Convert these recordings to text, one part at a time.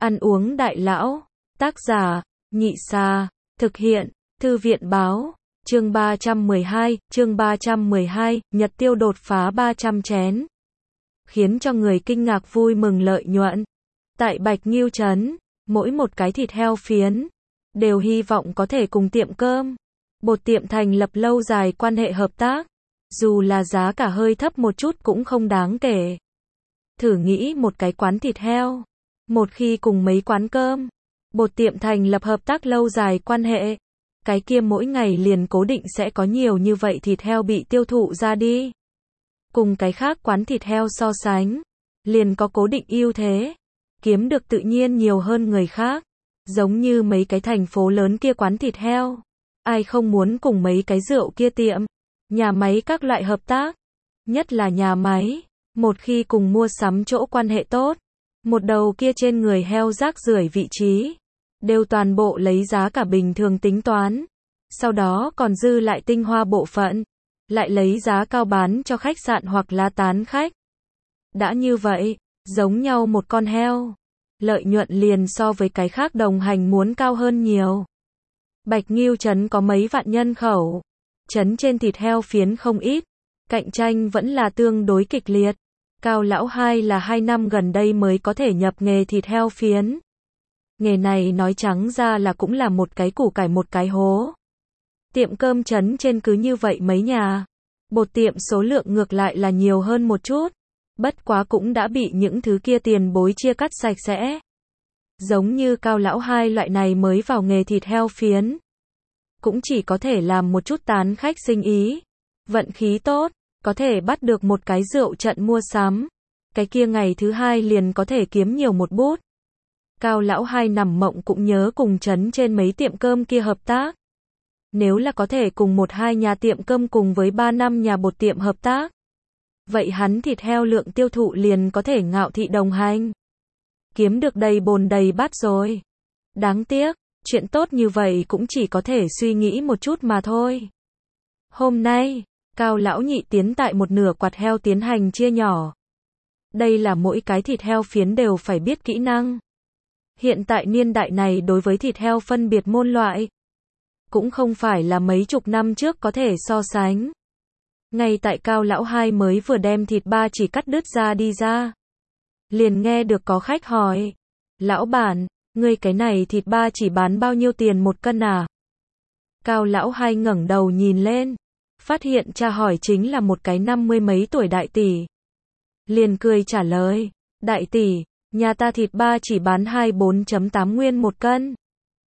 Ăn uống đại lão. Tác giả, Nhị Xa. Thực hiện, Thư viện báo. Chương 312, Nhật Tiêu đột phá 300 chén. Khiến cho người kinh ngạc vui mừng lợi nhuận. Tại Bạch Nghiêu Trấn, mỗi một cái thịt heo phiến, đều hy vọng có thể cùng tiệm cơm, bột tiệm thành lập lâu dài quan hệ hợp tác. Dù là giá cả hơi thấp một chút cũng không đáng kể. Thử nghĩ một cái quán thịt heo, một khi cùng mấy quán cơm, bột tiệm thành lập hợp tác lâu dài quan hệ, cái kia mỗi ngày liền cố định sẽ có nhiều như vậy thịt heo bị tiêu thụ ra đi. Cùng cái khác quán thịt heo so sánh, liền có cố định ưu thế, kiếm được tự nhiên nhiều hơn người khác. Giống như mấy cái thành phố lớn kia quán thịt heo, ai không muốn cùng mấy cái rượu kia tiệm, nhà máy các loại hợp tác. Nhất là nhà máy, một khi cùng mua sắm chỗ quan hệ tốt, một đầu kia trên người heo rác rưởi vị trí, đều toàn bộ lấy giá cả bình thường tính toán. Sau đó còn dư lại tinh hoa bộ phận, lại lấy giá cao bán cho khách sạn hoặc là tán khách. Đã như vậy, giống nhau một con heo, lợi nhuận liền so với cái khác đồng hành muốn cao hơn nhiều. Bạch Nghiêu Trấn có mấy vạn nhân khẩu, trấn trên thịt heo phiến không ít, cạnh tranh vẫn là tương đối kịch liệt. Cao lão hai là 2 năm gần đây mới có thể nhập nghề thịt heo phiến. Nghề này nói trắng ra là cũng là một cái củ cải một cái hố. Tiệm cơm trấn trên cứ như vậy mấy nhà, bột tiệm số lượng ngược lại là nhiều hơn một chút. Bất quá cũng đã bị những thứ kia tiền bối chia cắt sạch sẽ. Giống như Cao lão hai loại này mới vào nghề thịt heo phiến, cũng chỉ có thể làm một chút tán khách sinh ý. Vận khí tốt, có thể bắt được một cái rượu trận mua sắm, cái kia ngày thứ hai liền có thể kiếm nhiều một bút. Cao lão hai nằm mộng cũng nhớ cùng trấn trên mấy tiệm cơm kia hợp tác. Nếu là có thể cùng 1-2 nhà tiệm cơm cùng với 3-5 nhà bột tiệm hợp tác, vậy hắn thịt heo lượng tiêu thụ liền có thể ngạo thị đồng hành, kiếm được đầy bồn đầy bát rồi. Đáng tiếc, chuyện tốt như vậy cũng chỉ có thể suy nghĩ một chút mà thôi. Hôm nay, Cao lão nhị tiến tại một nửa quạt heo tiến hành chia nhỏ. Đây là mỗi cái thịt heo phiến đều phải biết kỹ năng. Hiện tại niên đại này đối với thịt heo phân biệt môn loại, cũng không phải là mấy chục năm trước có thể so sánh. Ngay tại Cao lão hai mới vừa đem thịt ba chỉ cắt đứt ra đi ra, liền nghe được có khách hỏi: "Lão bản, ngươi cái này thịt ba chỉ bán bao nhiêu tiền một cân à?" Cao lão hai ngẩng đầu nhìn lên, phát hiện cha hỏi chính là một cái 50 mấy tuổi đại tỷ. Liền cười trả lời: "Đại tỷ, nhà ta thịt ba chỉ bán 24.8 nguyên một cân."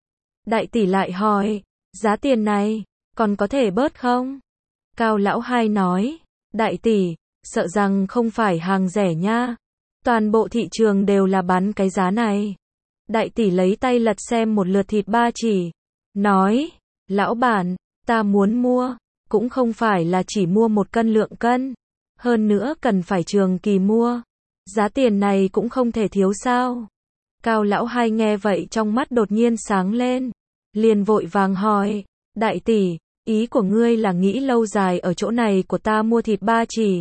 Đại tỷ lại hỏi: "Giá tiền này, còn có thể bớt không?" Cao lão hai nói: "Đại tỷ, sợ rằng không phải hàng rẻ nha. Toàn bộ thị trường đều là bán cái giá này." Đại tỷ lấy tay lật xem một lượt thịt ba chỉ, nói: "Lão bản, ta muốn mua, cũng không phải là chỉ mua một cân lượng cân, hơn nữa cần phải trường kỳ mua. Giá tiền này cũng không thể thiếu sao?" Cao lão hai nghe vậy trong mắt đột nhiên sáng lên, liền vội vàng hỏi: "Đại tỷ, ý của ngươi là nghĩ lâu dài ở chỗ này của ta mua thịt ba chỉ?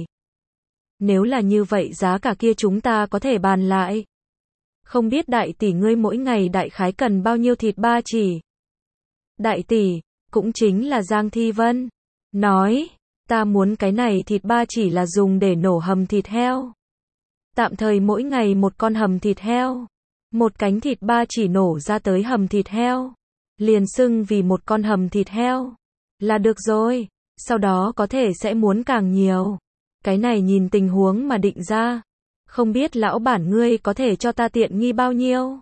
Nếu là như vậy giá cả kia chúng ta có thể bàn lại. Không biết đại tỷ ngươi mỗi ngày đại khái cần bao nhiêu thịt ba chỉ?" Đại tỷ, cũng chính là Giang Thi Vân, nói: "Ta muốn cái này thịt ba chỉ là dùng để nổ hầm thịt heo. Tạm thời mỗi ngày một con hầm thịt heo, một cánh thịt ba chỉ nổ ra tới hầm thịt heo, liền xưng vì một con hầm thịt heo là được rồi, sau đó có thể sẽ muốn càng nhiều. Cái này nhìn tình huống mà định ra, không biết lão bản ngươi có thể cho ta tiện nghi bao nhiêu?"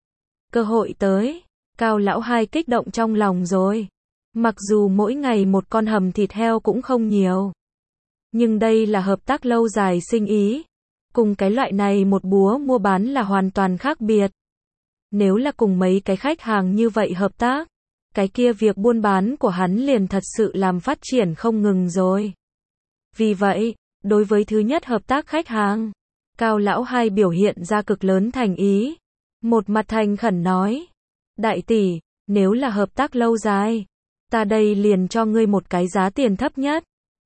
Cơ hội tới, Cao lão hai kích động trong lòng rồi. Mặc dù mỗi ngày một con hầm thịt heo cũng không nhiều, nhưng đây là hợp tác lâu dài sinh ý, cùng cái loại này một búa mua bán là hoàn toàn khác biệt. Nếu là cùng mấy cái khách hàng như vậy hợp tác, cái kia việc buôn bán của hắn liền thật sự làm phát triển không ngừng rồi. Vì vậy, đối với thứ nhất hợp tác khách hàng, Cao lão hai biểu hiện ra cực lớn thành ý. Một mặt thành khẩn nói: "Đại tỷ, nếu là hợp tác lâu dài, ta đây liền cho ngươi một cái giá tiền thấp nhất,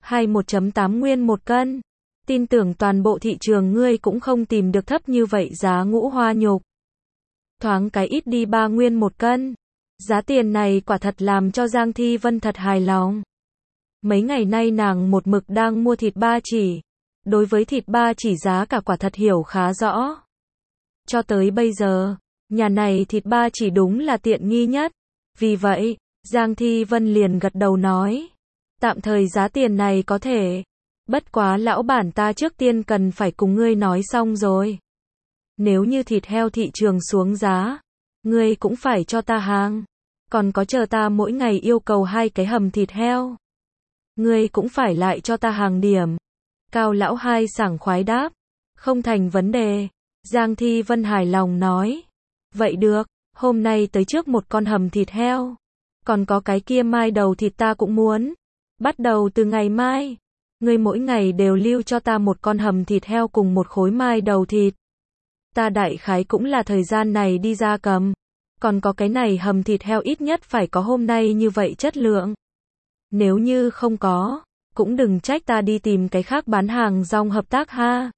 21.8 nguyên một cân. Tin tưởng toàn bộ thị trường ngươi cũng không tìm được thấp như vậy giá ngũ hoa nhục." thoáng cái ít đi 3 nguyên một cân. Giá tiền này quả thật làm cho Giang Thi Vân thật hài lòng. Mấy ngày nay nàng một mực đang mua thịt ba chỉ. Đối với thịt ba chỉ giá cả quả thật hiểu khá rõ. Cho tới bây giờ, nhà này thịt ba chỉ đúng là tiện nghi nhất. Vì vậy, Giang Thi Vân liền gật đầu nói. Tạm thời giá tiền này có thể. Bất quá lão bản ta trước tiên cần phải cùng ngươi nói xong rồi. Nếu như thịt heo thị trường xuống giá, ngươi cũng phải cho ta hàng. Còn có chờ ta mỗi ngày yêu cầu 2 cái hầm thịt heo. Ngươi cũng phải lại cho ta hàng điểm. Cao lão hai sảng khoái đáp. Không thành vấn đề. Giang Thi Vân hài lòng nói. Vậy được, hôm nay tới trước một con hầm thịt heo. Còn có cái kia mai đầu thịt ta cũng muốn. Bắt đầu từ ngày mai, ngươi mỗi ngày đều lưu cho ta một con hầm thịt heo cùng một khối mai đầu thịt. Ta đại khái cũng là thời gian này đi ra cầm. Còn có cái này hầm thịt heo ít nhất phải có hôm nay như vậy chất lượng. Nếu như không có, cũng đừng trách ta đi tìm cái khác bán hàng rong hợp tác ha.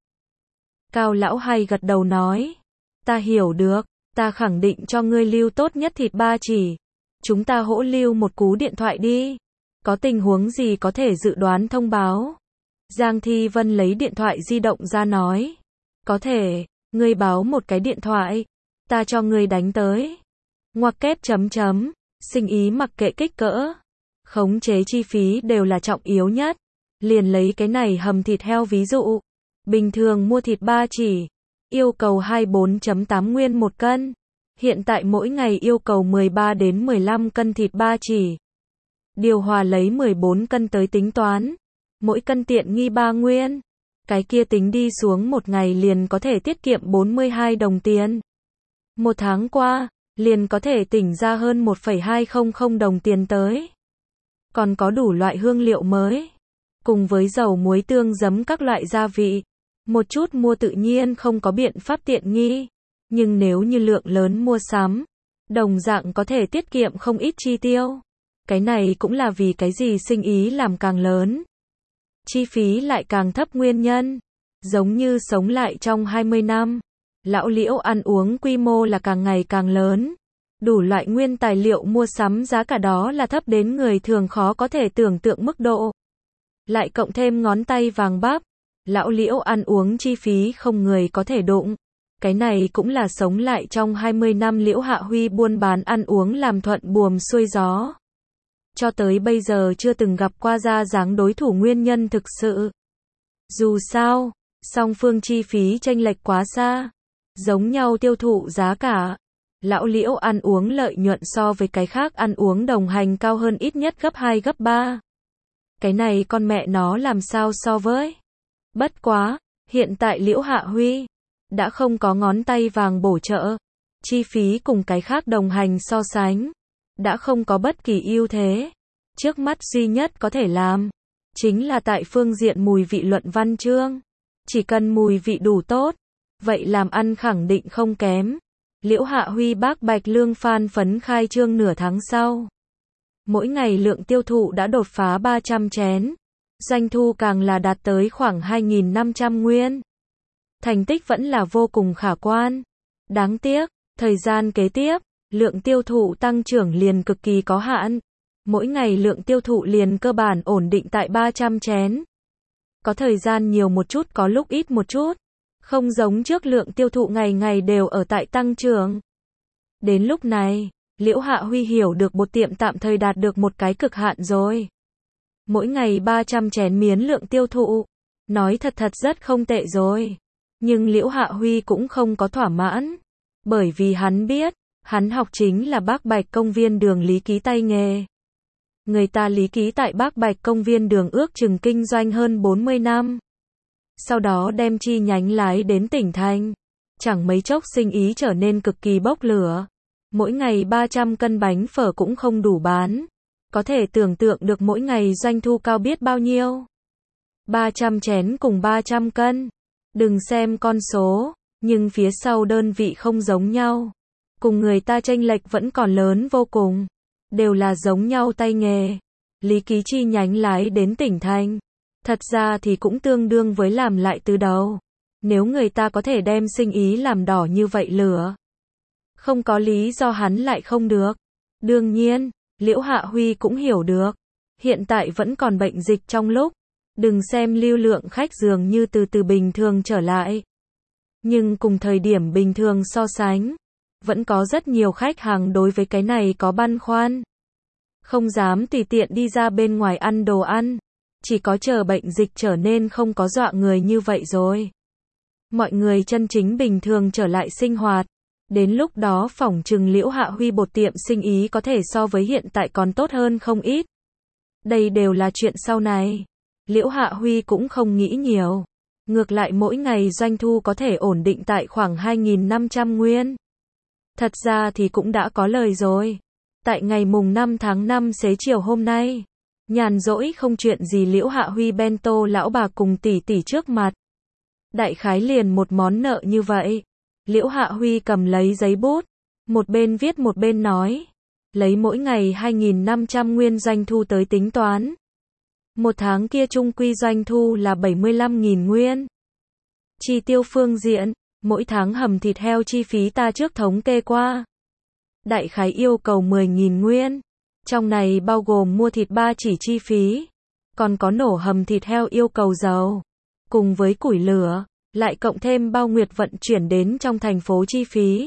Cao lão hay gật đầu nói. Ta hiểu được, ta khẳng định cho ngươi lưu tốt nhất thịt ba chỉ. Chúng ta hỗ lưu một cú điện thoại đi. Có tình huống gì có thể dự đoán thông báo. Giang Thi Vân lấy điện thoại di động ra nói. Có thể, ngươi báo một cái điện thoại. Ta cho ngươi đánh tới. Ngoặc kép chấm chấm. Sinh ý mặc kệ kích cỡ. Khống chế chi phí đều là trọng yếu nhất. Liền lấy cái này hầm thịt heo ví dụ. Bình thường mua thịt ba chỉ. Yêu cầu 24.8 nguyên một cân. Hiện tại mỗi ngày yêu cầu 13 đến 15 cân thịt ba chỉ. Điều hòa lấy 14 cân tới tính toán. Mỗi cân tiện nghi 3 nguyên. Cái kia tính đi xuống một ngày liền có thể tiết kiệm 42 đồng tiền. Một tháng qua, liền có thể tỉnh ra hơn 1,200 đồng tiền tới. Còn có đủ loại hương liệu mới. Cùng với dầu muối tương giấm các loại gia vị. Một chút mua tự nhiên không có biện pháp tiện nghi. Nhưng nếu như lượng lớn mua sắm, đồng dạng có thể tiết kiệm không ít chi tiêu. Cái này cũng là vì cái gì sinh ý làm càng lớn, chi phí lại càng thấp nguyên nhân. Giống như sống lại trong 20 năm, lão Liễu ăn uống quy mô là càng ngày càng lớn. Đủ loại nguyên tài liệu mua sắm giá cả đó là thấp đến người thường khó có thể tưởng tượng mức độ. Lại cộng thêm ngón tay vàng bắp, lão Liễu ăn uống chi phí không người có thể đụng. Cái này cũng là sống lại trong 20 năm Liễu Hạ Huy buôn bán ăn uống làm thuận buồm xuôi gió. Cho tới bây giờ chưa từng gặp qua ra dáng đối thủ nguyên nhân thực sự. Dù sao, song phương chi phí chênh lệch quá xa. Giống nhau tiêu thụ giá cả. Lão Liễu ăn uống lợi nhuận so với cái khác ăn uống đồng hành cao hơn ít nhất gấp 2 gấp 3. Cái này con mẹ nó làm sao so với. Bất quá, hiện tại Liễu Hạ Huy đã không có ngón tay vàng bổ trợ. Chi phí cùng cái khác đồng hành so sánh. Đã không có bất kỳ ưu thế. Trước mắt duy nhất có thể làm. Chính là tại phương diện mùi vị luận văn chương. Chỉ cần mùi vị đủ tốt. Vậy làm ăn khẳng định không kém. Liễu Hạ Huy bác Bạch Lương Phan phấn khai trương nửa tháng sau. Mỗi ngày lượng tiêu thụ đã đột phá 300 chén. Doanh thu càng là đạt tới khoảng 2.500 nguyên. Thành tích vẫn là vô cùng khả quan. Đáng tiếc, thời gian kế tiếp, lượng tiêu thụ tăng trưởng liền cực kỳ có hạn. Mỗi ngày lượng tiêu thụ liền cơ bản ổn định tại 300 chén. Có thời gian nhiều một chút có lúc ít một chút. Không giống trước lượng tiêu thụ ngày ngày đều ở tại tăng trưởng. Đến lúc này, Liễu Hạ Huy hiểu được bột tiệm tạm thời đạt được một cái cực hạn rồi. Mỗi ngày 300 chén miến lượng tiêu thụ. Nói thật rất không tệ rồi. Nhưng Liễu Hạ Huy cũng không có thỏa mãn. Bởi vì hắn biết, hắn học chính là Bác Bạch công viên đường lý ký tay nghề. Người ta lý ký tại Bác Bạch công viên đường ước chừng kinh doanh hơn 40 năm. Sau đó đem chi nhánh lái đến tỉnh thành. Chẳng mấy chốc sinh ý trở nên cực kỳ bốc lửa. Mỗi ngày 300 cân bánh phở cũng không đủ bán. Có thể tưởng tượng được mỗi ngày doanh thu cao biết bao nhiêu. 300 chén cùng 300 cân. Đừng xem con số, nhưng phía sau đơn vị không giống nhau. Cùng người ta chênh lệch vẫn còn lớn vô cùng. Đều là giống nhau tay nghề. Lý ký chi nhánh lái đến tỉnh thành. Thật ra thì cũng tương đương với làm lại từ đầu. Nếu người ta có thể đem sinh ý làm đỏ như vậy lửa. Không có lý do hắn lại không được. Đương nhiên, Liễu Hạ Huy cũng hiểu được. Hiện tại vẫn còn bệnh dịch trong lúc. Đừng xem lưu lượng khách dường như từ từ bình thường trở lại. Nhưng cùng thời điểm bình thường so sánh, vẫn có rất nhiều khách hàng đối với cái này có băn khoăn. Không dám tùy tiện đi ra bên ngoài ăn đồ ăn. Chỉ có chờ bệnh dịch trở nên không có dọa người như vậy rồi. Mọi người chân chính bình thường trở lại sinh hoạt. Đến lúc đó phỏng chừng Liễu Hạ Huy bột tiệm sinh ý có thể so với hiện tại còn tốt hơn không ít. Đây đều là chuyện sau này. Liễu Hạ Huy cũng không nghĩ nhiều. Ngược lại mỗi ngày doanh thu có thể ổn định tại khoảng 2.500 nguyên. Thật ra thì cũng đã có lời rồi. Tại ngày mùng 5 tháng 5 xế chiều hôm nay, nhàn rỗi không chuyện gì Liễu Hạ Huy bento lão bà cùng tỷ tỷ trước mặt. Đại khái liền một món nợ như vậy. Liễu Hạ Huy cầm lấy giấy bút, một bên viết một bên nói. Lấy mỗi ngày 2.500 nguyên doanh thu tới tính toán. Một tháng kia chung quy doanh thu là 75.000 nguyên. Chi tiêu phương diện, mỗi tháng hầm thịt heo chi phí ta trước thống kê qua. Đại khái yêu cầu 10.000 nguyên. Trong này bao gồm mua thịt ba chỉ chi phí. Còn có nổ hầm thịt heo yêu cầu dầu. Cùng với củi lửa, lại cộng thêm bao nguyệt vận chuyển đến trong thành phố chi phí.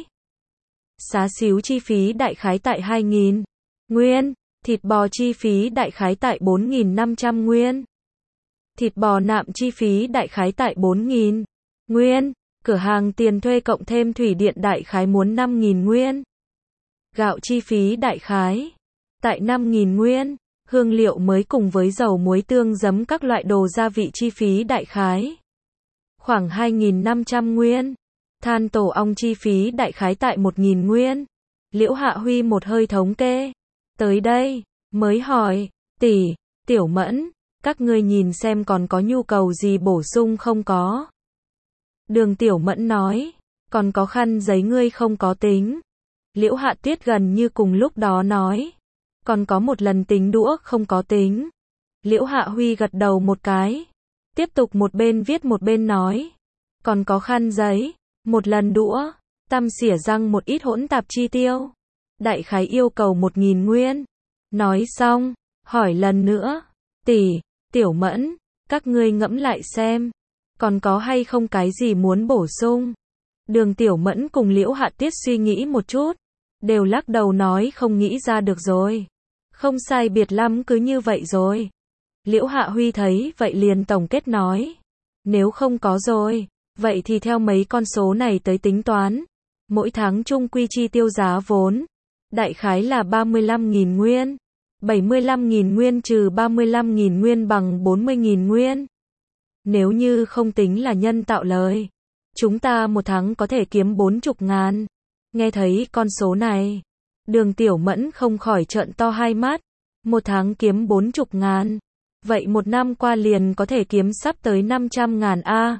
Xá xíu chi phí đại khái tại 2.000 nguyên. Thịt bò chi phí đại khái tại 4.500 nguyên. Thịt bò nạm chi phí đại khái tại 4.000 nguyên. Cửa hàng tiền thuê cộng thêm thủy điện đại khái muốn 5.000 nguyên. Gạo chi phí đại khái tại 5.000 nguyên. Hương liệu mới cùng với dầu muối tương giấm các loại đồ gia vị chi phí đại khái khoảng 2.500 nguyên. Than tổ ong chi phí đại khái tại 1.000 nguyên. Liễu Hạ Huy một hơi thống kê. Tới đây, mới hỏi, tỷ, Tiểu Mẫn, các ngươi nhìn xem còn có nhu cầu gì bổ sung không có. Đường Tiểu Mẫn nói, còn có khăn giấy ngươi không có tính. Liễu Hạ Tuyết gần như cùng lúc đó nói, còn có một lần tính đũa không có tính. Liễu Hạ Huy gật đầu một cái, tiếp tục một bên viết một bên nói, còn có khăn giấy, một lần đũa, tăm xỉa răng một ít hỗn tạp chi tiêu. Đại khái yêu cầu 1.000 nguyên. Nói xong, hỏi lần nữa, tỷ, Tiểu Mẫn, các ngươi ngẫm lại xem, còn có hay không cái gì muốn bổ sung. Đường Tiểu Mẫn cùng Liễu Hạ Tuyết suy nghĩ một chút, đều lắc đầu nói không nghĩ ra được rồi. Không sai biệt lắm cứ như vậy rồi. Liễu Hạ Huy thấy vậy liền tổng kết nói, nếu không có rồi, vậy thì theo mấy con số này tới tính toán. Mỗi tháng chung quy chi tiêu giá vốn, đại khái là 35.000 nguyên. 75.000 nguyên trừ 35.000 nguyên bằng 40.000 nguyên. Nếu như không tính là nhân tạo lời, chúng ta một tháng có thể kiếm 40.000. Nghe thấy con số này, Đường Tiểu Mẫn không khỏi trợn to hai mắt. Một tháng kiếm 40.000. Vậy một năm qua liền có thể kiếm sắp tới 500.000 a.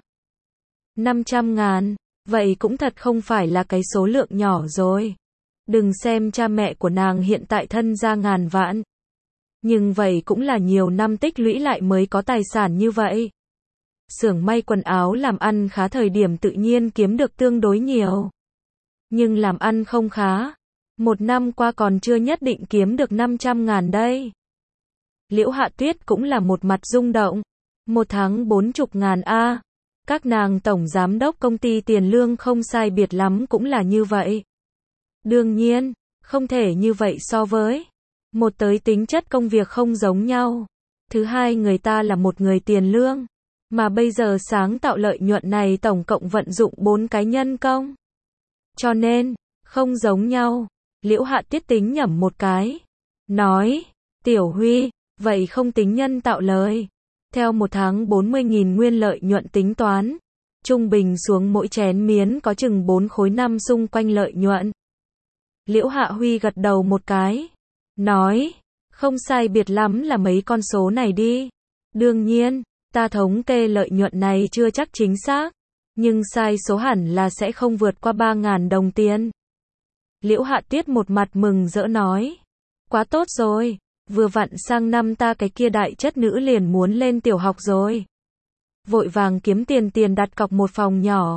500.000, vậy cũng thật không phải là cái số lượng nhỏ rồi. Đừng xem cha mẹ của nàng hiện tại thân gia ngàn vạn. Nhưng vậy cũng là nhiều năm tích lũy lại mới có tài sản như vậy. Xưởng may quần áo làm ăn khá thời điểm tự nhiên kiếm được tương đối nhiều. Nhưng làm ăn không khá. Một năm qua còn chưa nhất định kiếm được 500.000 đây. Liễu Hạ Tuyết cũng là một mặt rung động. Một tháng 40.000 a. Các nàng tổng giám đốc công ty tiền lương không sai biệt lắm cũng là như vậy. Đương nhiên, không thể như vậy so với. Một tới tính chất công việc không giống nhau. Thứ hai người ta là một người tiền lương. Mà bây giờ sáng tạo lợi nhuận này tổng cộng vận dụng 4 cái nhân công. Cho nên, không giống nhau. Liễu Hạ Tuyết tính nhẩm một cái. Nói, Tiểu Huy, vậy không tính nhân tạo lời. Theo một tháng 40.000 nguyên lợi nhuận tính toán. Trung bình xuống mỗi chén miến có chừng 4 khối 5 xung quanh lợi nhuận. Liễu Hạ Huy gật đầu một cái. Nói, không sai biệt lắm là mấy con số này đi. Đương nhiên, ta thống kê lợi nhuận này chưa chắc chính xác. Nhưng sai số hẳn là sẽ không vượt qua 3.000 đồng tiền. Liễu Hạ Tuyết một mặt mừng rỡ nói. Quá tốt rồi, vừa vặn sang năm ta cái kia đại chất nữ liền muốn lên tiểu học rồi. Vội vàng kiếm tiền đặt cọc một phòng nhỏ.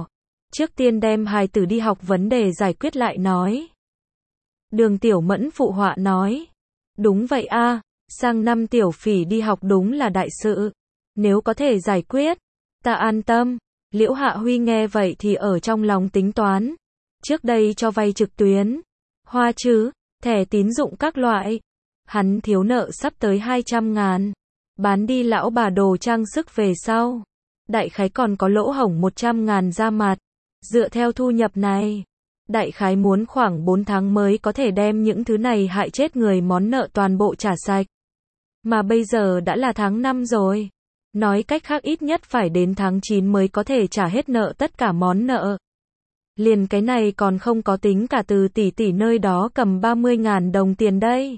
Trước tiên đem hài tử đi học vấn đề giải quyết lại nói. Đường Tiểu Mẫn phụ họa nói. Đúng vậy a, sang năm Tiểu Phỉ đi học đúng là đại sự. Nếu có thể giải quyết, ta an tâm. Liễu Hạ Huy nghe vậy thì ở trong lòng tính toán. Trước đây cho vay trực tuyến, hoa chứ, thẻ tín dụng các loại. Hắn thiếu nợ sắp tới 200.000. Bán đi lão bà đồ trang sức về sau. Đại khái còn có lỗ hổng 100.000 ra mặt. Dựa theo thu nhập này, đại khái muốn khoảng 4 tháng mới có thể đem những thứ này hại chết người món nợ toàn bộ trả sạch. Mà bây giờ đã là tháng 5 rồi. Nói cách khác ít nhất phải đến tháng 9 mới có thể trả hết nợ tất cả món nợ. Liền cái này còn không có tính cả từ tỷ tỷ nơi đó cầm 30.000 đồng tiền đây.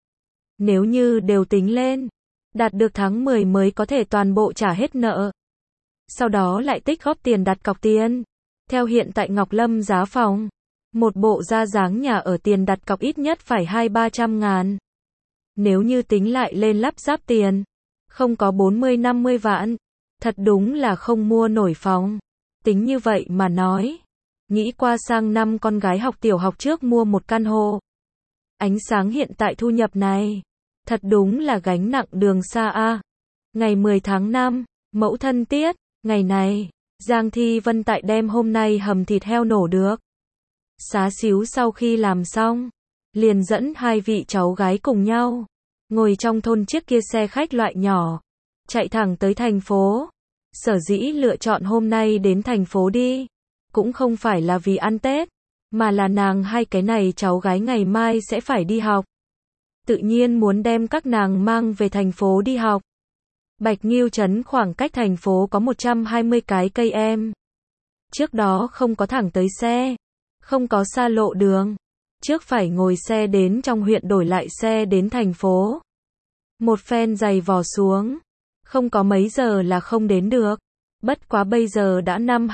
Nếu như đều tính lên, đạt được tháng 10 mới có thể toàn bộ trả hết nợ. Sau đó lại tích góp tiền đặt cọc tiền. Theo hiện tại Ngọc Lâm giá phòng, một bộ ra dáng nhà ở tiền đặt cọc ít nhất phải 200-300.000. Nếu như tính lại lên lắp ráp tiền, không có 40-50 vạn, thật đúng là không mua nổi phòng. Tính như vậy mà nói, nghĩ qua sang năm con gái học tiểu học trước mua một căn hộ. Ánh sáng hiện tại thu nhập này, thật đúng là gánh nặng đường xa a. Ngày 10 tháng 5, mẫu thân tiết, ngày này, Giang Thi Vân tại đêm hôm nay hầm thịt heo nổ được. Xá xíu sau khi làm xong, liền dẫn hai vị cháu gái cùng nhau, ngồi trong thôn chiếc kia xe khách loại nhỏ, chạy thẳng tới thành phố. Sở dĩ lựa chọn hôm nay đến thành phố đi, cũng không phải là vì ăn Tết, mà là nàng hai cái này cháu gái ngày mai sẽ phải đi học. Tự nhiên muốn đem các nàng mang về thành phố đi học. Bạch Nghiêu trấn khoảng cách thành phố có 120 cái cây em. Trước đó không có thẳng tới xe, không có xa lộ đường. Trước phải ngồi xe đến trong huyện đổi lại xe đến thành phố. Một phen giày vò xuống, không có mấy giờ là không đến được. Bất quá bây giờ đã năm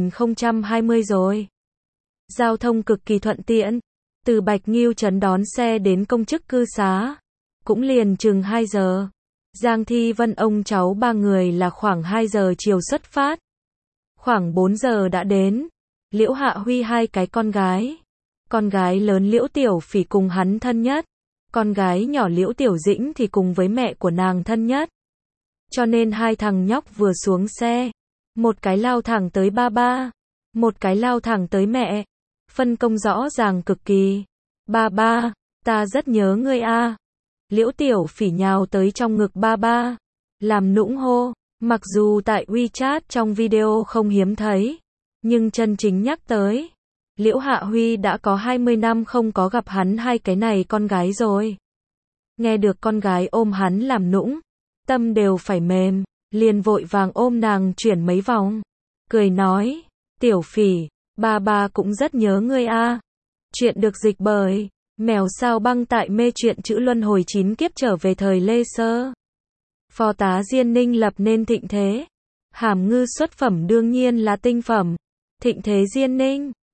2020 rồi. Giao thông cực kỳ thuận tiện. Từ Bạch Nghiêu trấn đón xe đến công chức cư xá, cũng liền chừng 2 giờ. Giang Thi Vân ông cháu ba người là khoảng 2 giờ chiều xuất phát. Khoảng 4 giờ đã đến. Liễu Hạ Huy hai cái con gái. Con gái lớn Liễu Tiểu Phỉ cùng hắn thân nhất. Con gái nhỏ Liễu Tiểu Dĩnh thì cùng với mẹ của nàng thân nhất. Cho nên hai thằng nhóc vừa xuống xe, một cái lao thẳng tới ba ba, một cái lao thẳng tới mẹ. Phân công rõ ràng cực kỳ. Ba ba, ta rất nhớ ngươi a. Liễu Tiểu Phỉ nhào tới trong ngực ba ba, làm nũng hô. Mặc dù tại WeChat trong video không hiếm thấy, nhưng chân chính nhắc tới, Liễu Hạ Huy đã có 20 năm không có gặp hắn hai cái này con gái rồi. Nghe được con gái ôm hắn làm nũng, tâm đều phải mềm, liền vội vàng ôm nàng chuyển mấy vòng, cười nói, Tiểu Phỉ, ba ba cũng rất nhớ ngươi a. Chuyện được dịch bởi Mèo Sao Băng tại mê truyện chữ luân hồi 9 kiếp trở về thời Lê Sơ. Phó tá Diên Ninh lập nên thịnh thế. Hàm ngư xuất phẩm đương nhiên là tinh phẩm. Thịnh thế Diên Ninh.